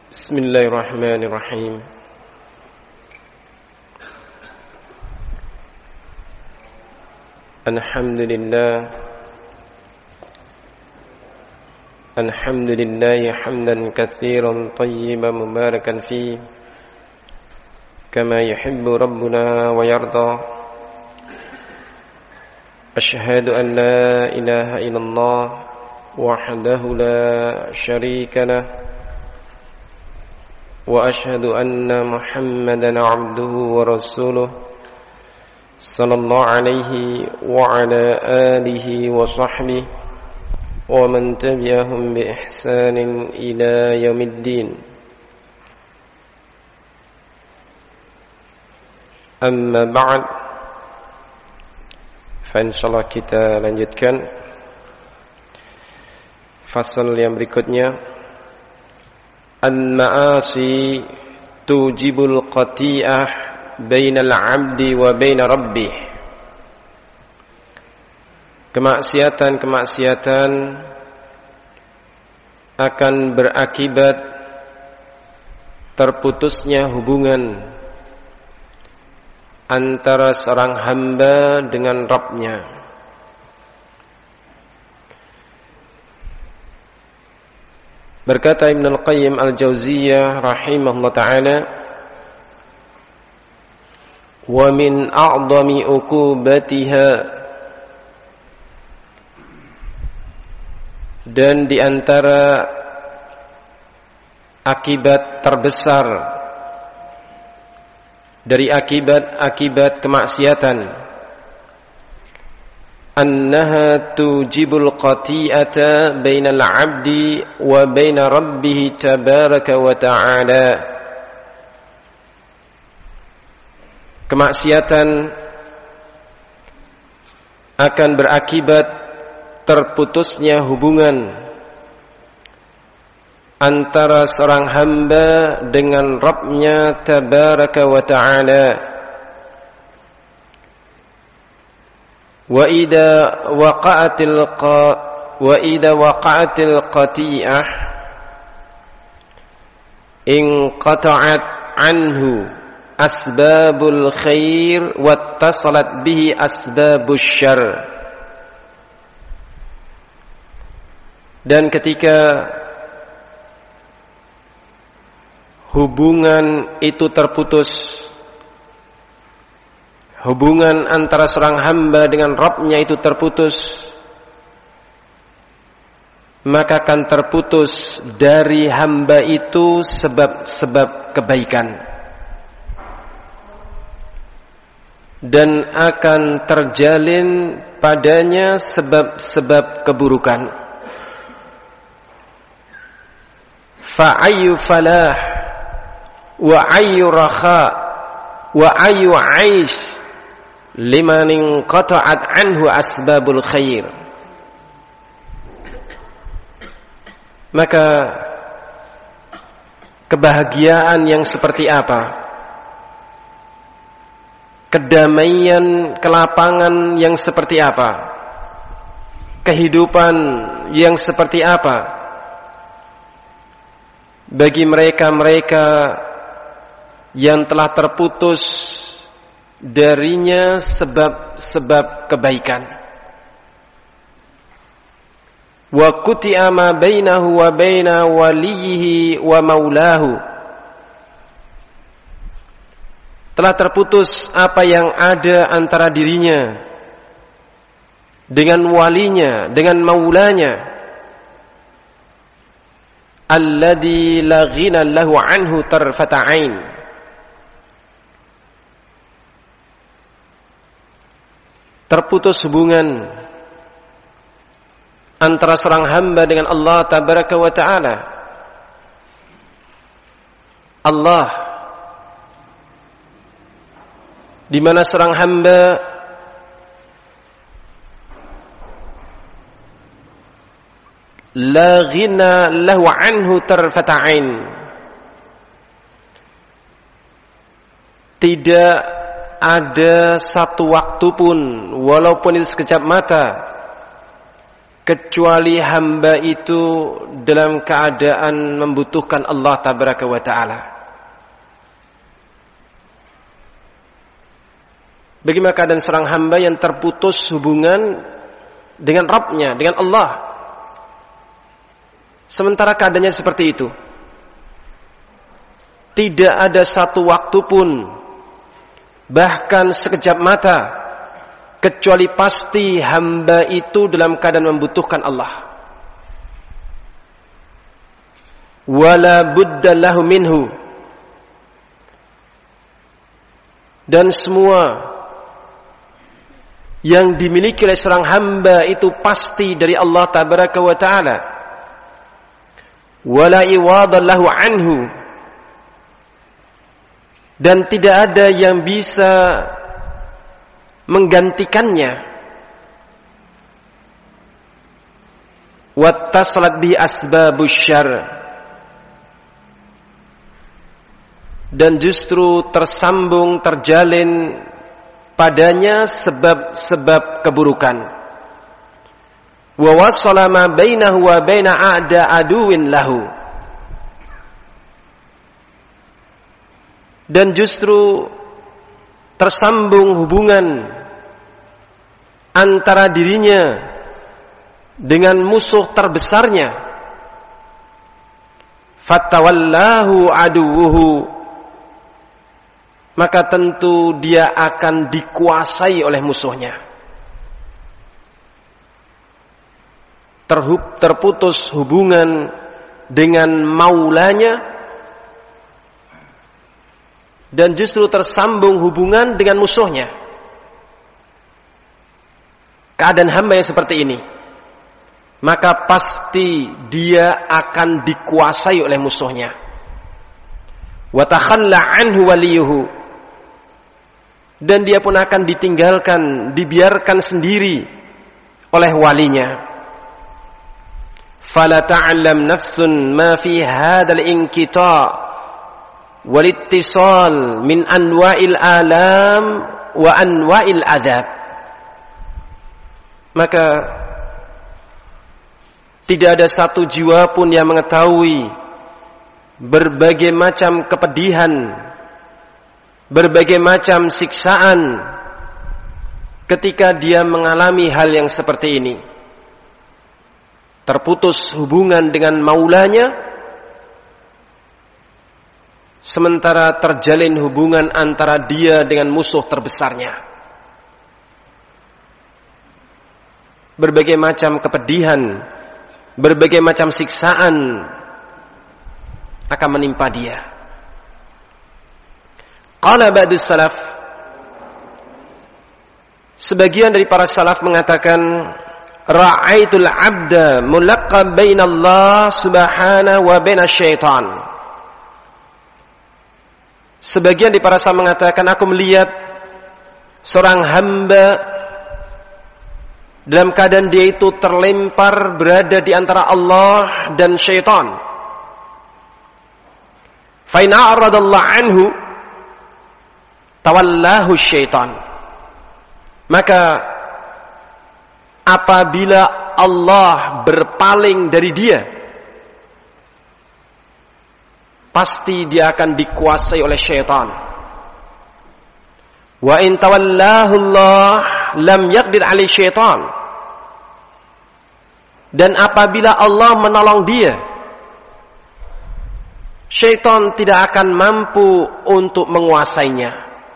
Bismillahirrahmanirrahim. Alhamdulillah hamdan katsiran tayyiban mubarakan fi kama yuhibbu rabbuna wa yarda. Ashhadu an la ilaha illallah wahdahu la syarika lah wa ashhadu anna Muhammadan abduhu wa rasuluh sallallahu alaihi wa ala alihi wa sahbihi wa man tabi'ahum bi ihsanin ila yaumiddin. Amma ba'd, fa insyaallah kita lanjutkan fasal yang berikutnya. Al-ma'asi tujibul qati'ah bainal 'abdi wa baina rabbih. Kemaksiatan akan berakibat terputusnya hubungan antara seorang hamba dengan Rabb-nya. Berkata Ibn Al-Qayyim Al-Jauziyah rahimahullah ta'ala, wa min a'zami uqubatiha, dan di antara akibat terbesar dari akibat-akibat kemaksiatan, annaha tujibul qati'ata bainal 'abdi wa baina rabbih tabaraka wa ta'ala. Kemaksiatan akan berakibat terputusnya hubungan antara seorang hamba dengan Rabb-nya tabaraka wa ta'ala. Wa idza waqa'atil qati'ah inqata'at anhu asbabul khair wattasalat bihi asbabus syarr. Dan ketika hubungan itu terputus, hubungan antara seorang hamba dengan Rabb-nya itu terputus, maka akan terputus dari hamba itu sebab-sebab kebaikan, dan akan terjalin padanya sebab-sebab keburukan. Fa'ayyu falah wa ayyu rakha wa ayyu 'aish liman inqata'at anhu asbabul khair. Maka kebahagiaan yang seperti apa, kedamaian, kelapangan yang seperti apa, kehidupan yang seperti apa bagi mereka-mereka yang telah terputus darinya sebab-sebab kebaikan. Wa quti'a ma bainahu wa baina waliyhi wa maulahu. Telah terputus apa yang ada antara dirinya dengan walinya, dengan maulanya. Alladzi la ghina lahu anhu tarfata 'ain. Terputus hubungan antara seorang hamba dengan Allah tabaraka wa ta'ala. Allah, di mana seorang hamba la ghina lahu anhu tarfata 'ain, tidak ada satu waktu pun, walaupun itu sekejap mata, kecuali hamba itu dalam keadaan membutuhkan Allah tabaraka wa ta'ala. Bagaimana keadaan seorang hamba yang terputus hubungan dengan Rabbnya, dengan Allah, sementara keadaannya seperti itu? Tidak ada satu waktu pun, bahkan sekejap mata, kecuali pasti hamba itu dalam keadaan membutuhkan Allah. Wala budda lahu minhu. Dan semua yang dimiliki oleh seorang hamba itu pasti dari Allah tabaraka wa ta'ala. Wala iwadan lahu anhu. Dan tidak ada yang bisa menggantikannya. Wattasalat bihi asbabus syarr. Dan justru tersambung, terjalin padanya sebab-sebab keburukan. Wa wassala ma bainahu wa baina a'da aduwin lahu. Dan justru tersambung hubungan antara dirinya dengan musuh terbesarnya. Fatawallahu aduwuhu. Maka tentu dia akan dikuasai oleh musuhnya. Terputus hubungan dengan maulanya, dan justru tersambung hubungan dengan musuhnya. Keadaan hamba yang seperti ini, maka pasti dia akan dikuasai oleh musuhnya. Wa takhalla anhu waliyuhu. Dan dia pun akan ditinggalkan, dibiarkan sendiri oleh walinya. Fala ta'lam nafsun ma fi hadzal inqita' walittisal min anwa'il alam wa anwa'il adab. Maka tidak ada satu jiwa pun yang mengetahui berbagai macam kepedihan, berbagai macam siksaan ketika dia mengalami hal yang seperti ini. Terputus hubungan dengan maulanya, sementara terjalin hubungan antara dia dengan musuh terbesarnya. Berbagai macam kepedihan, berbagai macam siksaan akan menimpa dia. Qala ba'dus salaf, sebagian dari para salaf mengatakan, ra'aitul 'abda mulaqqab bainallah subhanahu wa bainasy syaitan. Sebagian di para salaf mengatakan, aku melihat seorang hamba dalam keadaan dia itu terlempar berada di antara Allah dan syaitan. Fa in a'radallahu anhu tawallahu syaitan. Maka apabila Allah berpaling dari dia, pasti dia akan dikuasai oleh syaitan. Wa in tawallahu Allah lam yaqdir 'alai syaitan. Dan apabila Allah menolong dia, syaitan tidak akan mampu untuk menguasainya.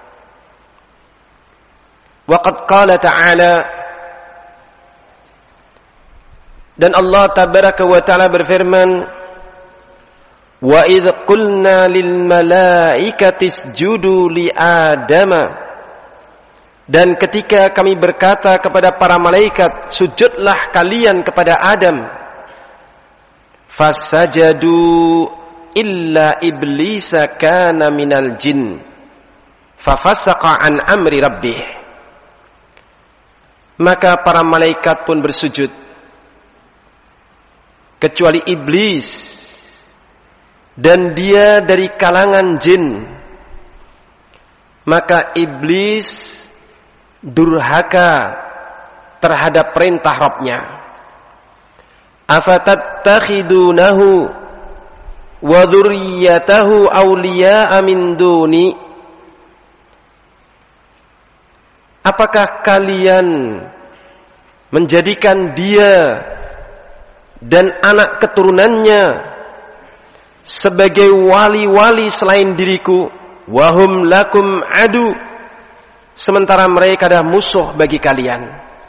Wa qad qala ta'ala, dan Allah tabaraka wa ta'ala berfirman, wa idh qulna lil malaikati isjudu li adama. Dan ketika kami berkata kepada para malaikat, sujudlah kalian kepada Adam. Fasajadu illa iblisa kana minal jin fafasaqa an amri rabbih. Maka para malaikat pun bersujud, kecuali iblis, dan dia dari kalangan jin. Maka iblis durhaka terhadap perintah Rabbnya. afatattakhidunahu wa dzurriyyatahu awliya'a min duni. Apakah kalian menjadikan dia dan anak keturunannya sebagai wali-wali selain diriku? Wahum lakum adu, sementara mereka adalah musuh bagi kalian.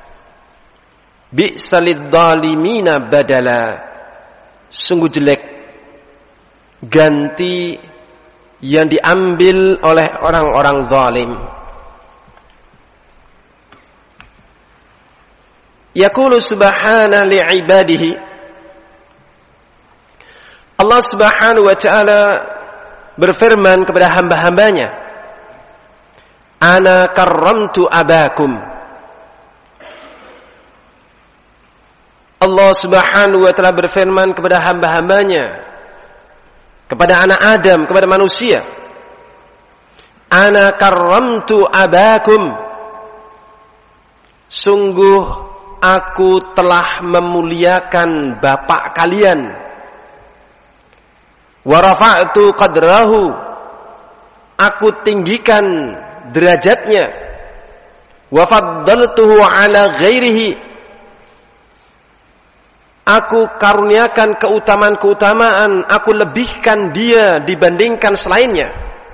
Bi'salid dhalimina badala, sungguh jelek ganti yang diambil oleh orang-orang zalim. Yaqulu subhana li'ibadihi, Allah subhanahu wa ta'ala berfirman kepada hamba-hambanya, ana karramtu abakum. Allah subhanahu wa ta'ala berfirman kepada hamba-hambanya, kepada anak Adam, kepada manusia, ana karramtu abakum, sungguh aku telah memuliakan bapak kalian. Wa rafa'tu qadrahu, aku tinggikan derajatnya. Wa faddaltuhu ala ghairihi, aku karuniakan keutamaan-keutamaan, aku lebihkan dia dibandingkan selainnya.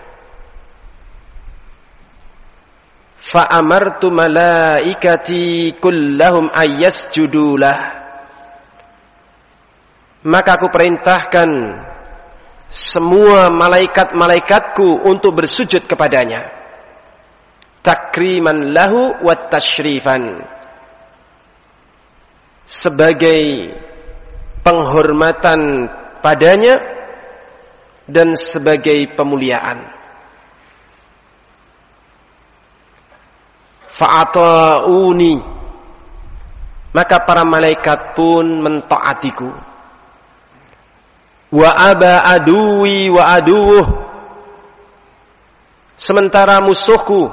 Fa'amartu malaikati kullahum ayyasjudulah, maka aku perintahkan semua malaikat-malaikatku untuk bersujud kepadanya, takriman lahu wa tashrifan, sebagai penghormatan padanya dan sebagai pemuliaan. Fa'ata'uni, maka para malaikat pun mentaatiku. Wa aba aduwi wa aduwuh, sementara musuhku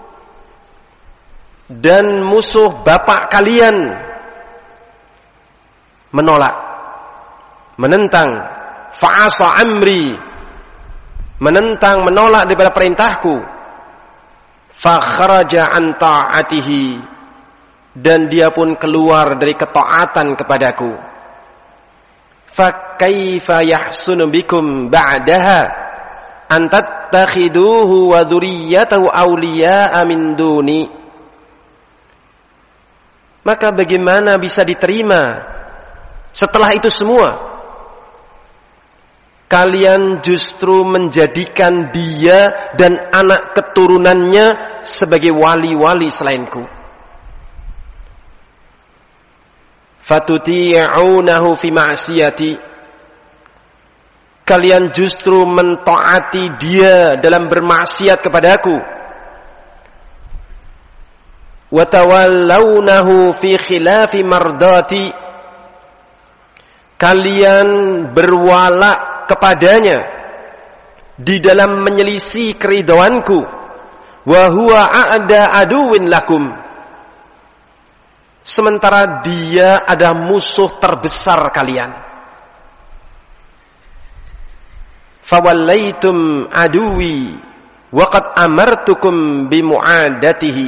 dan musuh bapak kalian menolak, menentang. Fa'asa amri, menentang, menolak daripada perintahku. Fakharaja an ta'atihi, dan dia pun keluar dari ketaatan kepadaku. Fa kaifa yahsunu bikum ba'daha an tattakhiduhu wa dzurriyyatahu awliya'a min duni. Maka bagaimana bisa diterima setelah itu semua kalian justru menjadikan dia dan anak keturunannya sebagai wali-wali selainku? Fatuti'unahu fi ma'siyati, kalian justru mentaati dia dalam bermaksiat kepadaku. Wa tawallawnahu fi khilafi mardati, kalian berwala kepadanya di dalam menyelisih keridhaanku. Wa huwa a'da aduwin lakum, sementara dia ada musuh terbesar kalian. Fawallaitum aduwi wa qad amartukum bimu'adatihi,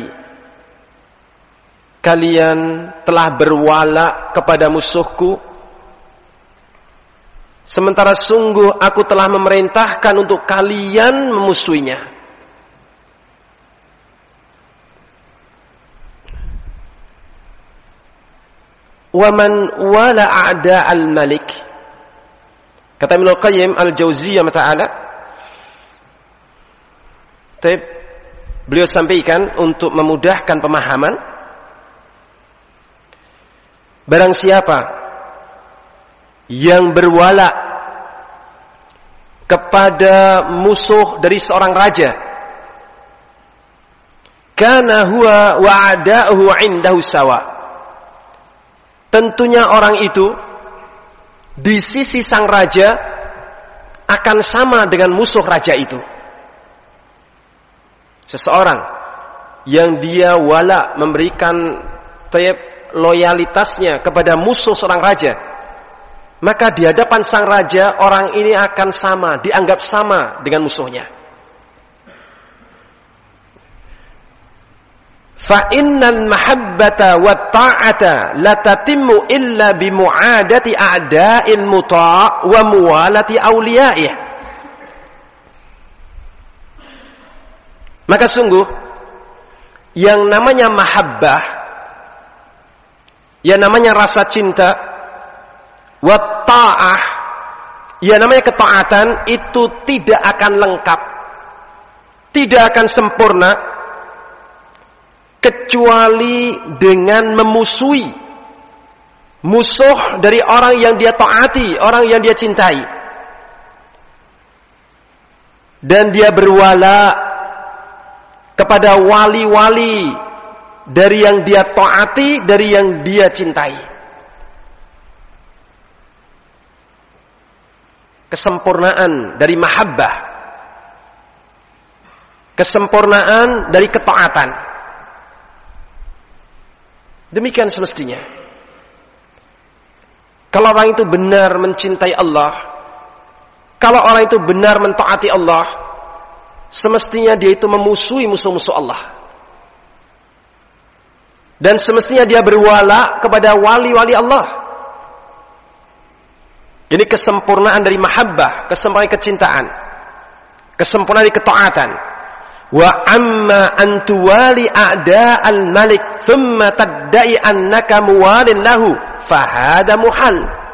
kalian telah berwala kepada musuhku, sementara sungguh aku telah memerintahkan untuk kalian memusuhinya. Wa man wala a'da al-malik, kata Ibnu Qayyim al-Jauziyah ta'ala, beliau sampaikan untuk memudahkan pemahaman, barang siapa yang berwala kepada musuh dari seorang raja, kana huwa wa a'da'uhu 'indahu sawa, tentunya orang itu di sisi sang raja akan sama dengan musuh raja itu. Seseorang yang dia wala, memberikan loyalitasnya kepada musuh seorang raja, maka di hadapan sang raja orang ini akan sama, dianggap sama dengan musuhnya. Fa innal mahabbata wat ta'ata la tatimmu illa bi mu'adati a'da'il muta' wa muwalati awliya'ih. Maka sungguh yang namanya mahabbah, yang namanya rasa cinta, wa ta'ah, yang namanya ketaatan itu tidak akan lengkap, tidak akan sempurna kecuali dengan memusuhi musuh dari orang yang dia taati, orang yang dia cintai, dan dia berwala kepada wali-wali dari yang dia taati, dari yang dia cintai. Kesempurnaan dari mahabbah, kesempurnaan dari ketaatan. Demikian semestinya. Kalau orang itu benar mencintai Allah, kalau orang itu benar mentaati Allah, semestinya dia itu memusuhi musuh-musuh Allah. Dan semestinya dia berwala kepada wali-wali Allah. Ini kesempurnaan dari mahabbah, kesempurnaan kecintaan, kesempurnaan dari ketaatan. Wa amma an tuwali a'da'al malik thumma tadda'i annaka muwalin lahu fahada muhal.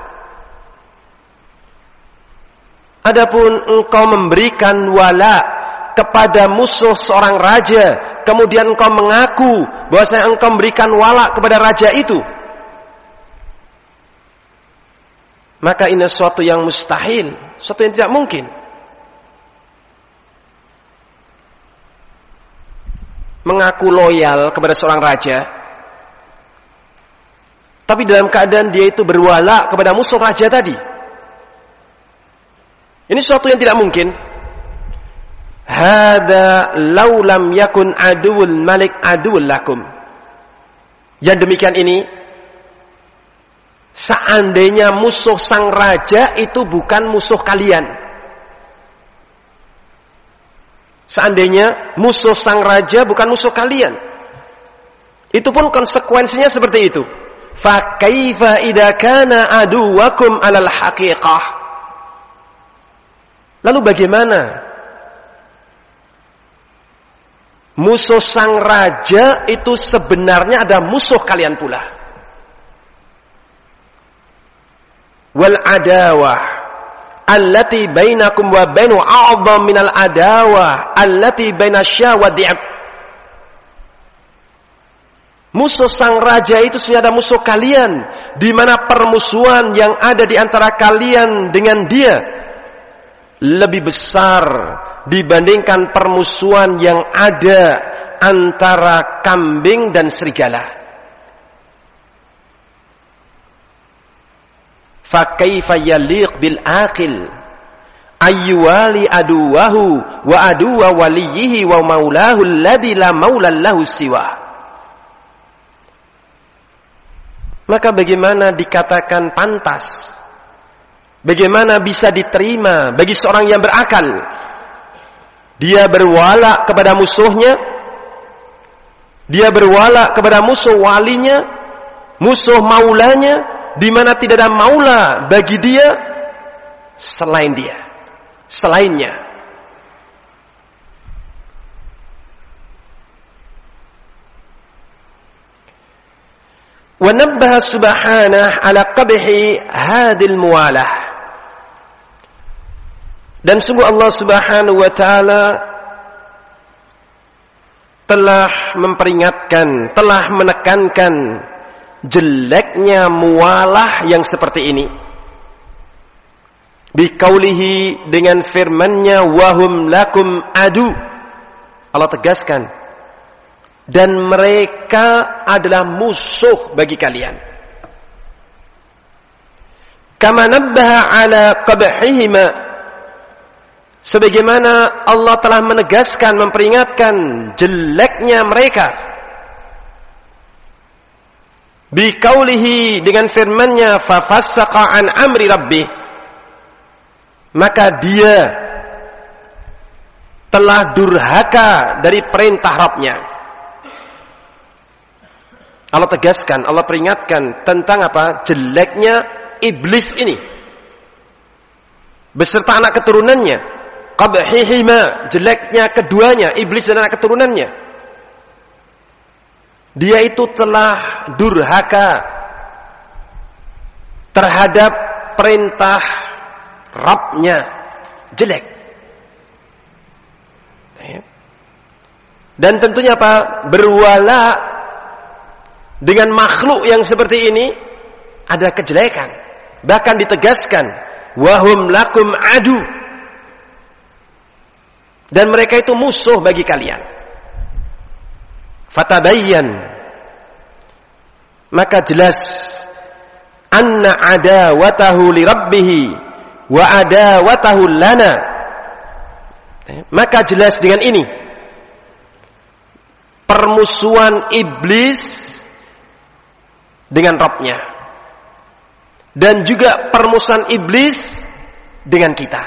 Adapun engkau memberikan wala kepada musuh seorang raja, kemudian engkau mengaku bahwasanya engkau memberikan wala kepada raja itu, maka ini sesuatu yang mustahil, sesuatu yang tidak mungkin. Mengaku loyal kepada seorang raja, tapi dalam keadaan dia itu berwala kepada musuh raja tadi, ini sesuatu yang tidak mungkin. Hada law lam yakun aduwul malik aduwul lakum. Yang demikian ini, seandainya musuh sang raja itu bukan musuh kalian. Seandainya musuh sang raja bukan musuh kalian, itu pun konsekuensinya seperti itu. Fa kaifa idza kana aduwakum 'alal haqiqah. Lalu bagaimana musuh sang raja itu sebenarnya ada musuh kalian pula? Wal adawah allati bainakum wa bainu a'dham minal adawah allati bainasya wa di'ab. Musuh sang raja itu sudah ada musuh kalian, di mana permusuhan yang ada di antara kalian dengan dia lebih besar dibandingkan permusuhan yang ada antara kambing dan serigala. Fa kaifa yaliq bil aqil ayyuwali aduwahu wa aduwa waliyihi wa maulahu alladhi la maula lahu siwa. Maka bagaimana dikatakan pantas, bagaimana bisa diterima bagi seorang yang berakal, dia berwala kepada musuhnya, dia berwala kepada musuh walinya, musuh maulanya, di mana tidak ada maula bagi dia selain dia, selainnya. Wa nabbaha subhanahu ala qabhi hadhil muwalah. Dan sungguh Allah Subhanahu wa taala telah memperingatkan, telah menekankan jeleknya muwalah yang seperti ini. Biqaulihi, dengan firman-Nya, wahum lakum adu. Allah tegaskan, dan mereka adalah musuh bagi kalian. Kama nabbaha ala qabhihima, sebagaimana Allah telah menegaskan, memperingatkan jeleknya mereka. Biqaulihi, dengan firman-Nya, fa fassaqa an amri rabbih, maka dia telah durhaka dari perintah Rabb-Nya. Allah tegaskan, Allah peringatkan tentang apa? Jeleknya iblis ini beserta anak keturunannya. Qabhihima, jeleknya keduanya, iblis dan anak keturunannya. Dia itu telah durhaka terhadap perintah Rabb-Nya, jelek. Dan tentunya apa? Berwala dengan makhluk yang seperti ini ada kejelekan. Bahkan ditegaskan, wahum lakum adu, dan mereka itu musuh bagi kalian. Fatabayyan, maka jelas anna adawatahu li rabbih wa adawatahu lana. Maka jelas dengan ini permusuhan iblis dengan Rabb-Nya, dan juga permusuhan iblis dengan kita.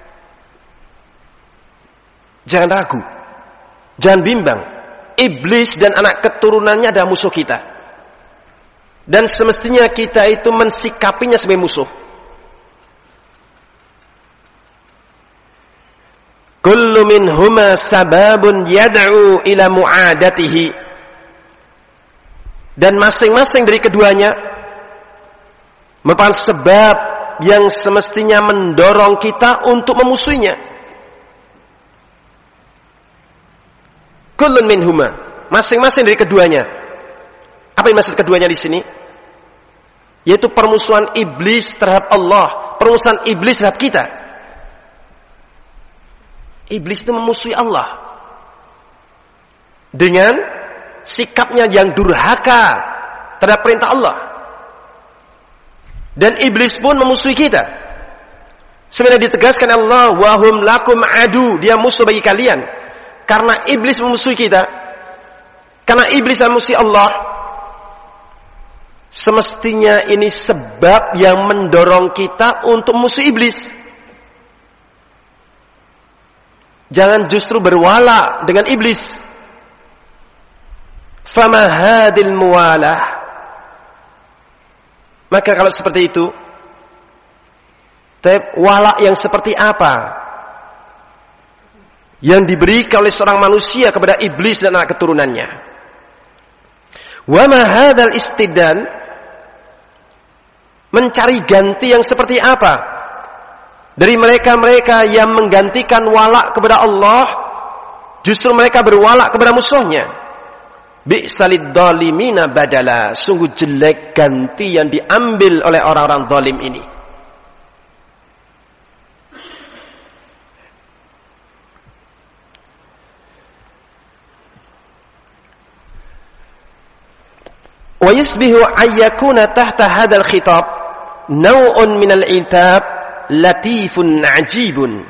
Jangan ragu, jangan bimbang. Iblis dan anak keturunannya adalah musuh kita, dan semestinya kita itu mensikapinya sebagai musuh. Kullu minhuma sababun yad'u ila mu'adatihi, dan masing-masing dari keduanya merupakan sebab yang semestinya mendorong kita untuk memusuhinya. Kullun minhuma, masing-masing dari keduanya. Apa yang maksud keduanya di sini? Yaitu permusuhan iblis terhadap Allah, permusuhan iblis terhadap kita. Iblis itu memusuhi Allah dengan sikapnya yang durhaka terhadap perintah Allah. Dan iblis pun memusuhi kita. Sebenarnya ditegaskan Allah, wahum lakum adu, dia musuh bagi kalian. Karena iblis memusuhi kita, karena iblis memusuhi Allah, semestinya ini sebab yang mendorong kita untuk musuh iblis. Jangan justru berwala dengan iblis. Fama hadil muwalah, maka kalau seperti itu, wala yang seperti apa yang diberikan oleh seorang manusia kepada iblis dan anak keturunannya? Wa ma hadzal istidlal, mencari ganti yang seperti apa dari mereka-mereka yang menggantikan wala kepada Allah, justru mereka berwala kepada musuhnya. Bi'salid dhalimina badala, sungguh jelek ganti yang diambil oleh orang-orang zalim ini. Wa yusbihu ayyakuna tahta hadzal khitab naw'un minal itab latifun ajibun.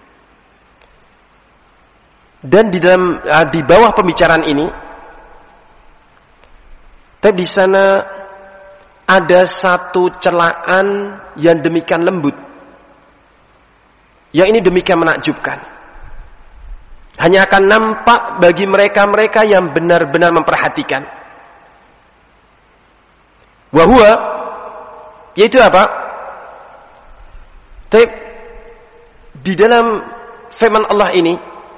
Dan di bawah pembicaraan ini, di sana ada satu celaan yang demikian lembut, yang ini demikian menakjubkan. Hanya akan nampak bagi mereka-mereka yang benar-benar memperhatikan. Wahua, yaitu apa? Di dalam firman Allah ini,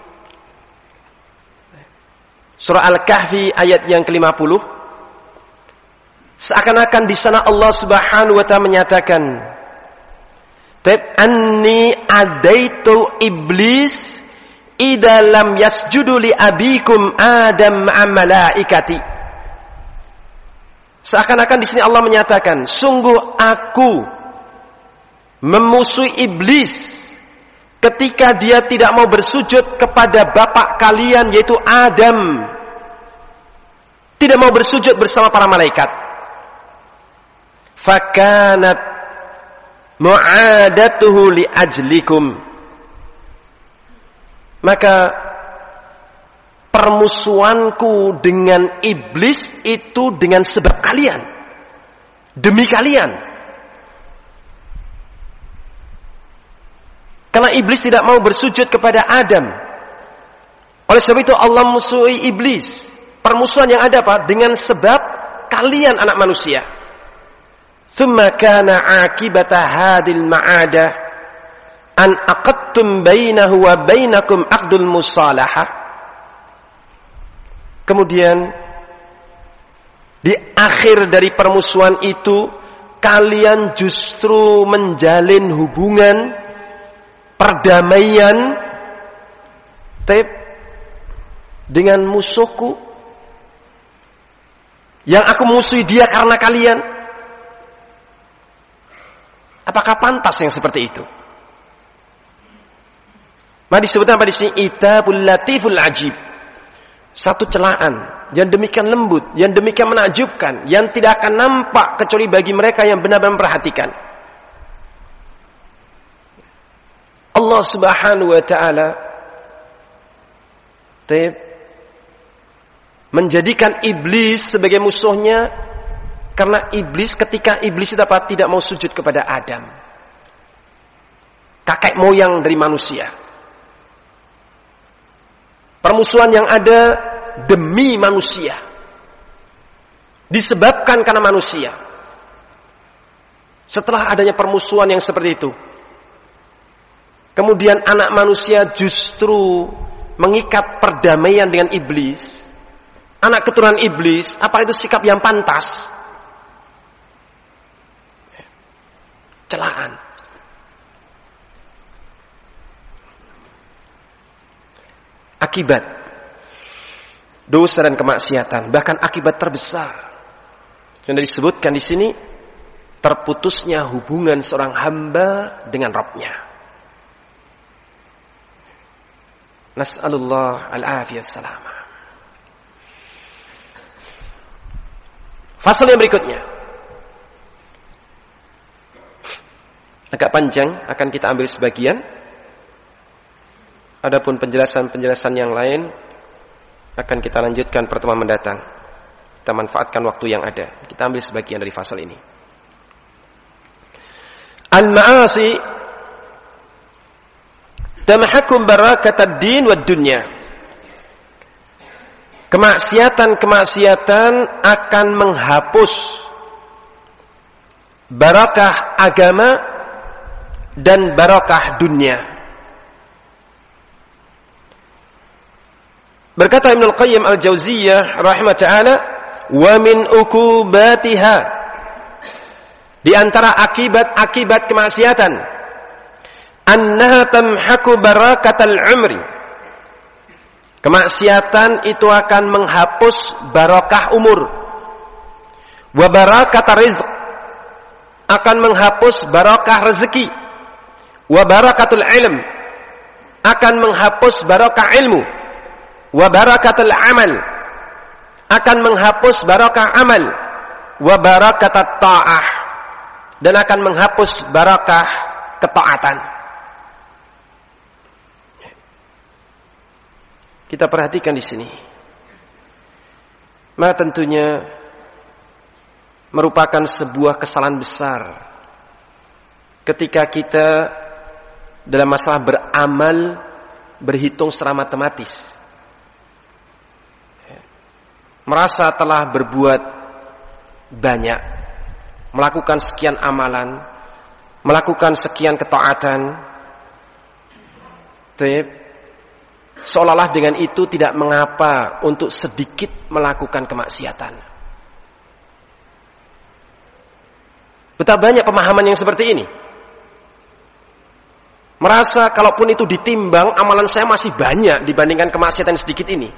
surah Al-Kahfi ayat yang ke-50, seakan-akan di sana Allah Subhanahu wa ta'ala menyatakan, anni adaitu iblis idza lam yasjudu li abikum Adam ma'a malaikati. Seakan-akan di sini Allah menyatakan, sungguh aku memusuhi iblis ketika dia tidak mau bersujud kepada bapak kalian yaitu Adam, tidak mau bersujud bersama para malaikat. Fakanat mu'adatuhu li ajlikum, maka permusuhanku dengan iblis itu dengan sebab kalian. demi kalian. Karena iblis tidak mau bersujud kepada Adam. Oleh sebab itu Allah musuhi iblis. Permusuhan yang ada apa? Dengan sebab kalian anak manusia. Tsumma kana akibata hadil ma'adah an aqadtum bainahu wa bainakum aqdul musalahah. Kemudian di akhir dari permusuhan itu kalian justru menjalin hubungan perdamaian dengan musuhku yang aku musuhi dia karena kalian. Apakah pantas yang seperti itu? Maka disebutkan apa di sini? Itabul latiful ajib. Satu celaan yang demikian lembut, yang demikian menakjubkan, yang tidak akan nampak kecuali bagi mereka yang benar-benar memperhatikan. Allah Subhanahu wa taala menjadikan iblis sebagai musuhnya karena ketika iblis tidak mau sujud kepada Adam, kakek moyang dari manusia. Permusuhan yang ada demi manusia, disebabkan karena manusia. Setelah adanya permusuhan yang seperti itu, kemudian anak manusia justru mengikat perdamaian dengan iblis, anak keturunan iblis. Apa itu sikap yang pantas? Celaan. Akibat dosa dan kemaksiatan, bahkan akibat terbesar yang disebutkan di sini, terputusnya hubungan seorang hamba dengan Rabb-nya. Nas'alullah al-afiyah salamah. Fasal yang berikutnya agak panjang, akan kita ambil sebagian. Adapun penjelasan-penjelasan yang lain akan kita lanjutkan pertemuan mendatang. Kita manfaatkan waktu yang ada. Kita ambil sebagian dari fasal ini. Al-ma'asi tamhakum barakatad din wad dunya. Kemaksiatan-kemaksiatan akan menghapus barakah agama dan barakah dunia. Berkata Ibnu Al-Qayyim Al-Jauziyah rahimah ta'ala, wa min ukubatiha, di antara akibat-akibat kemaksiatan, annaha tamhaku barakatal umri. Kemaksiatan itu akan menghapus barakah umur. Wa barakatar rizq, akan menghapus barakah rezeki. Wa barakatul ilm, akan menghapus barakah ilmu. Wa barakatul amal, akan menghapus barakah amal. Wa barakatat ta'ah, dan akan menghapus barakah ketaatan. Kita perhatikan di sini. Maka tentunya merupakan sebuah kesalahan besar ketika kita dalam masalah beramal berhitung secara matematis, merasa telah berbuat banyak, melakukan sekian amalan, melakukan sekian ketaatan, seolah-olah dengan itu tidak mengapa untuk sedikit melakukan kemaksiatan. Betapa banyak pemahaman yang seperti ini. Merasa kalaupun itu ditimbang, amalan saya masih banyak dibandingkan kemaksiatan sedikit ini.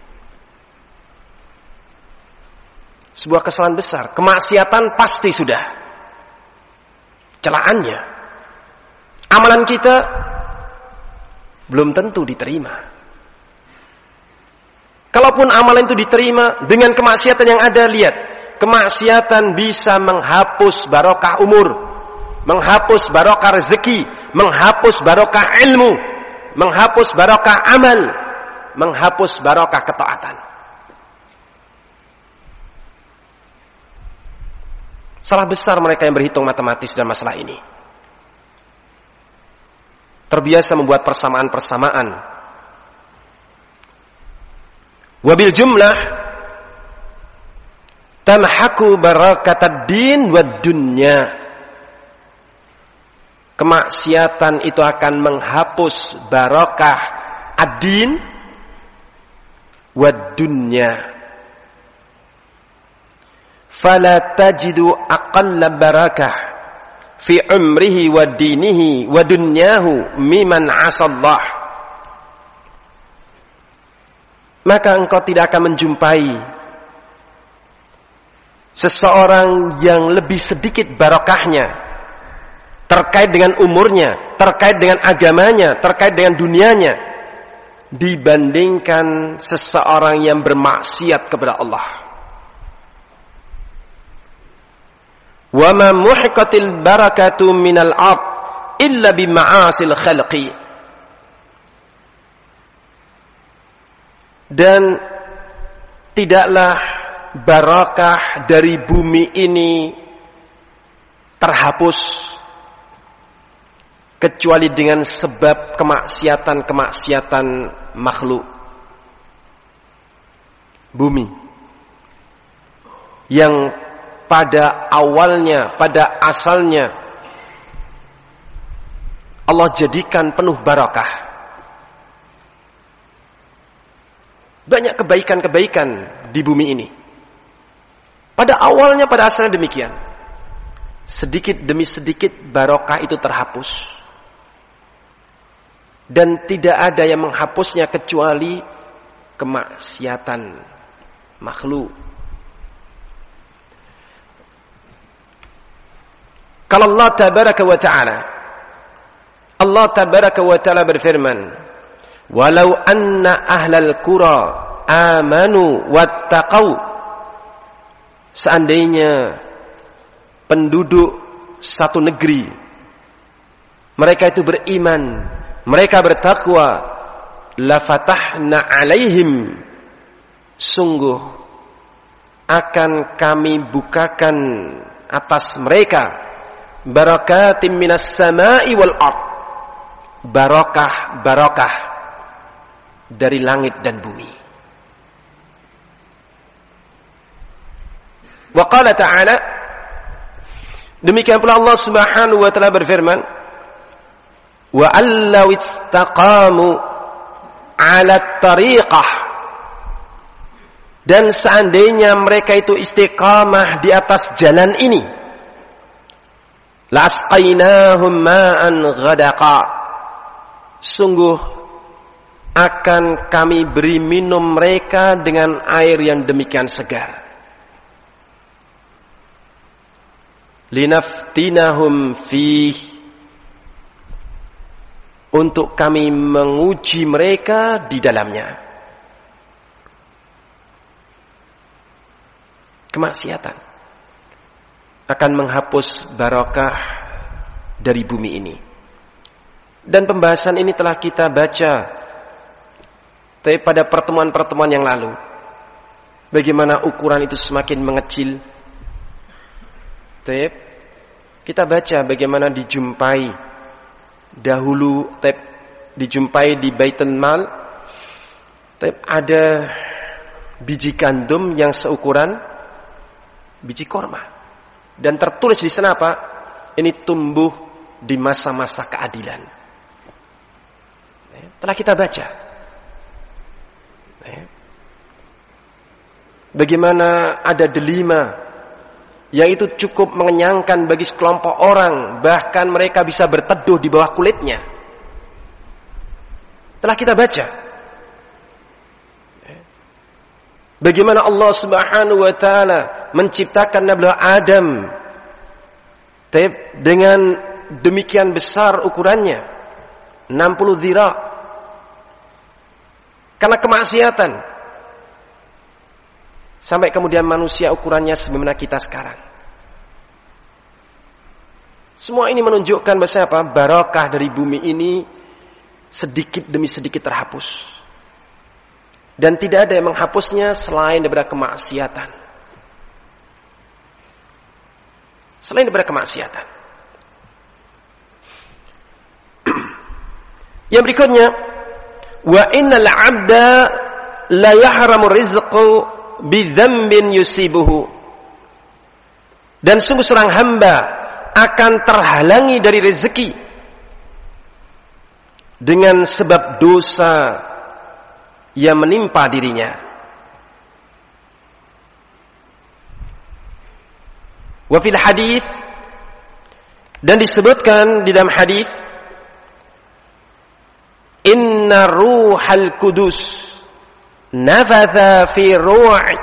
Sebuah kesalahan besar. Kemaksiatan pasti sudah celaannya. Amalan kita belum tentu diterima. Kalaupun amalan itu diterima dengan kemaksiatan yang ada, lihat, kemaksiatan bisa menghapus barokah umur, menghapus barokah rezeki, menghapus barokah ilmu, menghapus barokah amal, menghapus barokah ketaatan. Salah besar mereka yang berhitung matematis dalam masalah ini. Terbiasa membuat persamaan-persamaan. Wabil jumlah tamhaku barakatad din wad dunya. Kemaksiatan itu akan menghapus barakah ad-din wad dunya. Fala tajidu aqalla barakah fi umrihi wa dinihi wa dunyahu miman asallah. Maka engkau tidak akan menjumpai seseorang yang lebih sedikit barokahnya terkait dengan umurnya, terkait dengan agamanya, terkait dengan dunianya dibandingkan seseorang yang bermaksiat kepada Allah. Wa ma muhiqatil barakatu minal ard illa bima'asil khalqi. Dan tidaklah barakah dari bumi ini terhapus kecuali dengan sebab kemaksiatan-kemaksiatan makhluk. Bumi yang pada awalnya, pada asalnya Allah jadikan penuh barakah. Banyak kebaikan-kebaikan di bumi ini. Pada awalnya, pada asalnya demikian. Sedikit demi sedikit barakah itu terhapus. Dan tidak ada yang menghapusnya kecuali kemaksiatan makhluk. Kalau Allah tabaraka wa ta'ala, Allah tabaraka wa ta'ala berfirman, walau anna ahlal qura amanu wattaqau. Seandainya penduduk satu negeri mereka itu beriman, mereka bertakwa, la fatahna alaihim, sungguh akan kami bukakan atas mereka barakatim minas sama'i wal ard, barakah dari langit dan bumi. Wa qala ta'ala, demikian pula Allah Subhanahu wa ta'ala berfirman, wa allaw istaqamu 'ala tariqah, dan seandainya mereka itu istiqamah di atas jalan ini, la asqainahum ma'an ghadaqa, sungguh akan kami beri minum mereka dengan air yang demikian segar. Linaftinahum fih, untuk kami menguji mereka di dalamnya. Kemaksiatan akan menghapus barakah dari bumi ini. Dan pembahasan ini telah kita baca pada pertemuan-pertemuan yang lalu. Bagaimana ukuran itu semakin mengecil. Kita baca bagaimana dijumpai dahulu dijumpai di Baitul Mal, ada biji gandum yang seukuran biji korma, dan tertulis di sana apa? Ini tumbuh di masa-masa keadilan. Telah kita baca bagaimana ada delima yang itu cukup mengenyangkan bagi sekelompok orang, bahkan mereka bisa berteduh di bawah kulitnya. Telah kita baca bagaimana Allah Subhanahu wa ta'ala menciptakan Nabi Adam dengan demikian besar ukurannya, 60 dhira, karena kemaksiatan. Sampai kemudian manusia ukurannya sebagaimana kita sekarang. Semua ini menunjukkan bahwa apa? Barakah dari bumi ini sedikit demi sedikit terhapus. Dan tidak ada yang menghapusnya selain daripada kemaksiatan. selain daripada kemaksiatan. Yang berikutnya, wa innal 'abda la yahramu rizqu bi dzambin yusibuhu. Dan sungguh seorang hamba akan terhalangi dari rezeki dengan sebab dosa yang menimpa dirinya. Wa fil hadits, dan disebutkan di dalam hadis, inna ruhal kudus nafatha fi ru'i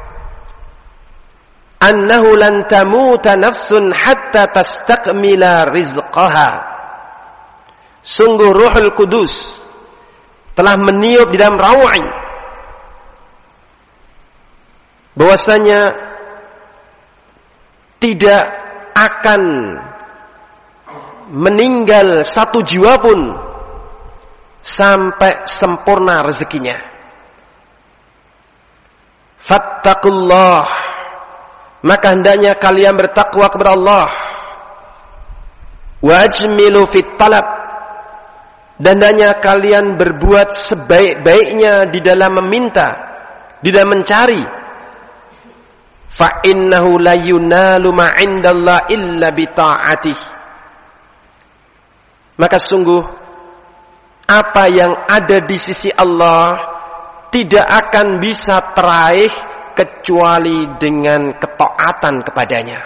annahu lan tamuta nafsun hatta tastakmila rizqaha. Sungguh Ruhul Kudus telah meniup di dalam rawi bahwasanya tidak akan meninggal satu jiwa pun sampai sempurna rezekinya. Fattaqullah, maka hendaknya kalian bertakwa kepada Allah. Wajmilu fit talab, dan hendaknya kalian berbuat sebaik-baiknya di dalam meminta, di dalam mencari. Fa innahu la yunalu ma 'indallah illa bi ta'atih. Maka sungguh apa yang ada di sisi Allah tidak akan bisa teraih kecuali dengan ketaatan kepadanya.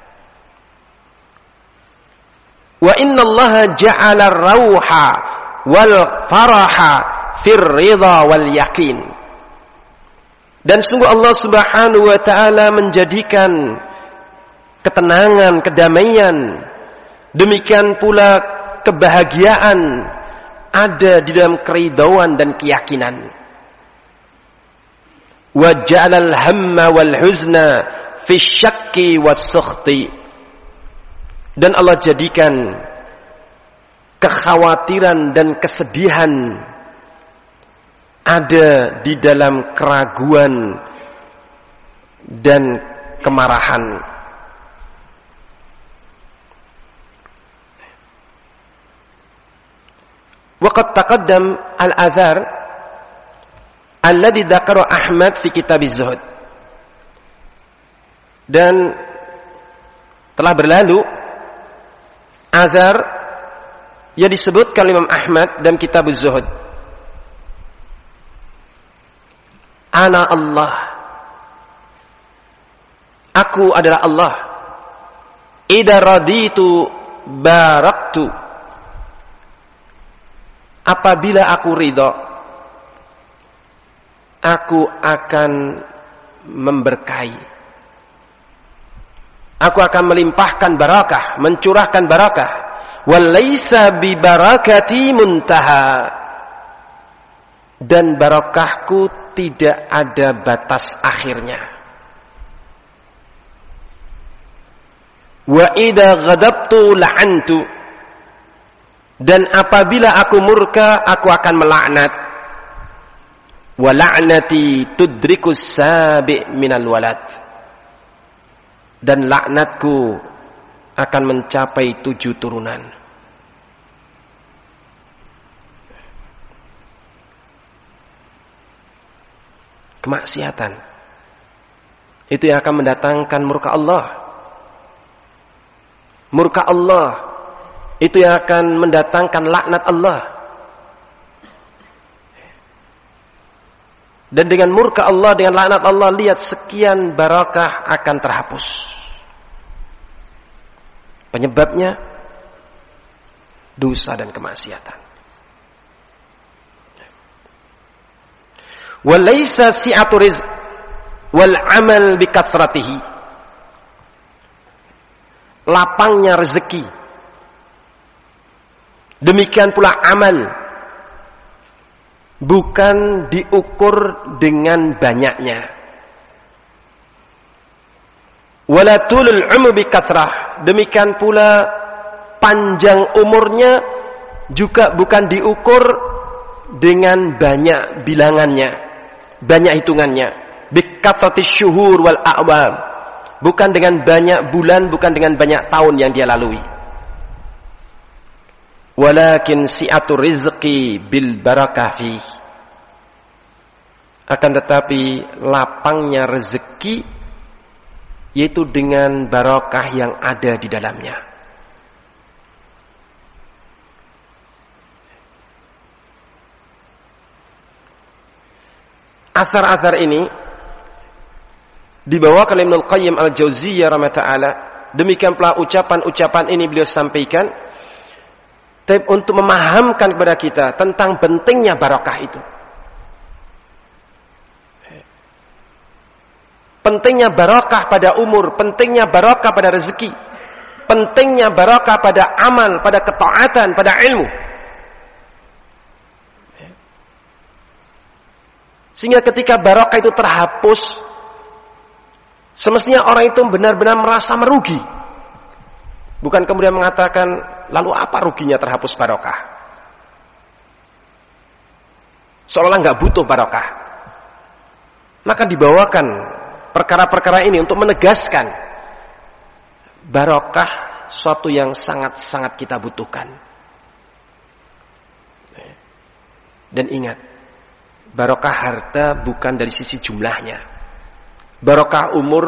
Wa innallaha ja'ala rauha wal faraha fir ridha wal yakin. Dan sungguh Allah Subhanahu wa taala menjadikan ketenangan, kedamaian, demikian pula kebahagiaan ada di dalam keridhaan dan keyakinan. Wa ja'alal hamma wal huzna fi syakki was sukhti. Dan Allah jadikan kekhawatiran dan kesedihan ada di dalam keraguan dan kemarahan. Waqad taqaddam al-athar alladhi dzakara Ahmad fi kitab az-zuhd. Dan telah berlalu athar yang disebutkan Imam Ahmad dalam kitab az-zuhd. Ana Allah, aku adalah Allah. Idza raditu baraktu, apabila aku ridha, aku akan memberkahi. Aku akan melimpahkan barakah, mencurahkan barakah. Walaysa bi barakati muntaha, dan barakahku tidak ada batas akhirnya. Wa idza ghadabtu la'antu, dan apabila aku murka aku akan melaknat. Wa la'nati tudrikus sabi' minal walad, dan laknatku akan mencapai 7 turunan. Kemaksiatan itu yang akan mendatangkan murka Allah. Murka Allah itu yang akan mendatangkan laknat Allah. Dan dengan murka Allah, dengan laknat Allah, lihat sekian barakah akan terhapus. Penyebabnya dosa dan kemaksiatan. Walaysa si'atu rizq wal amal bikathratihi, lapangnya rezeki, demikian pula amal, bukan diukur dengan banyaknya. Wala tulul umur bikathrah, demikian pula panjang umurnya juga bukan diukur dengan banyak bilangannya, banyak hitungannya. Bikathrati syuhur wal a'wam, bukan dengan banyak bulan, bukan dengan banyak tahun yang dia lalui. Walakin si'atur rizqi bil barakah fi. Akan tetapi lapangnya rezeki yaitu dengan barakah yang ada di dalamnya. Asar-asar ini dibawakan oleh Ibnul Qayyim Al-Jauziyah rahimahullah. Demikian pula ucapan-ucapan ini beliau sampaikan untuk memahamkan kepada kita tentang pentingnya barakah itu. Pentingnya barakah pada umur, pentingnya barakah pada rezeki, pentingnya barakah pada amal, pada ketaatan, pada ilmu. Sehingga ketika barakah itu terhapus, semestinya orang itu benar-benar merasa merugi. Bukan kemudian mengatakan, lalu apa ruginya terhapus barakah? Seolah-olah nggak butuh barakah. Maka dibawakan perkara-perkara ini untuk menegaskan barakah suatu yang sangat-sangat kita butuhkan. Dan ingat, barakah harta bukan dari sisi jumlahnya. Barakah umur,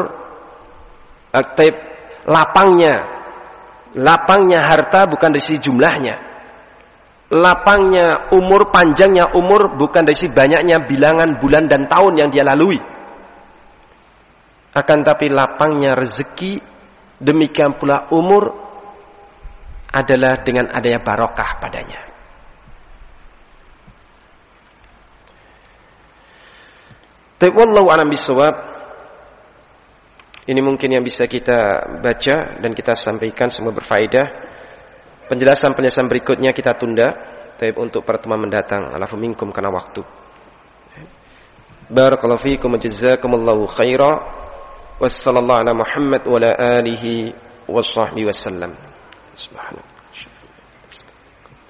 lapangnya harta bukan dari sisi jumlahnya. Lapangnya umur, panjangnya umur bukan dari sisi banyaknya bilangan bulan dan tahun yang dia lalui. Akan tapi lapangnya rezeki, demikian pula umur adalah dengan adanya barakah padanya. Tapi wallahu a'lam bishawab. Ini mungkin yang bisa kita baca dan kita sampaikan, semua berfaedah. Penjelasan-penjelasan berikutnya kita tunda, tapi untuk pertemuan mendatang. Alafu minkum karena waktu. Barakallahu fiikum wa jazakumullahu khairan. Wassallallahu ala Muhammad wa ala alihi wa sahbihi wasallam. Subhanallah.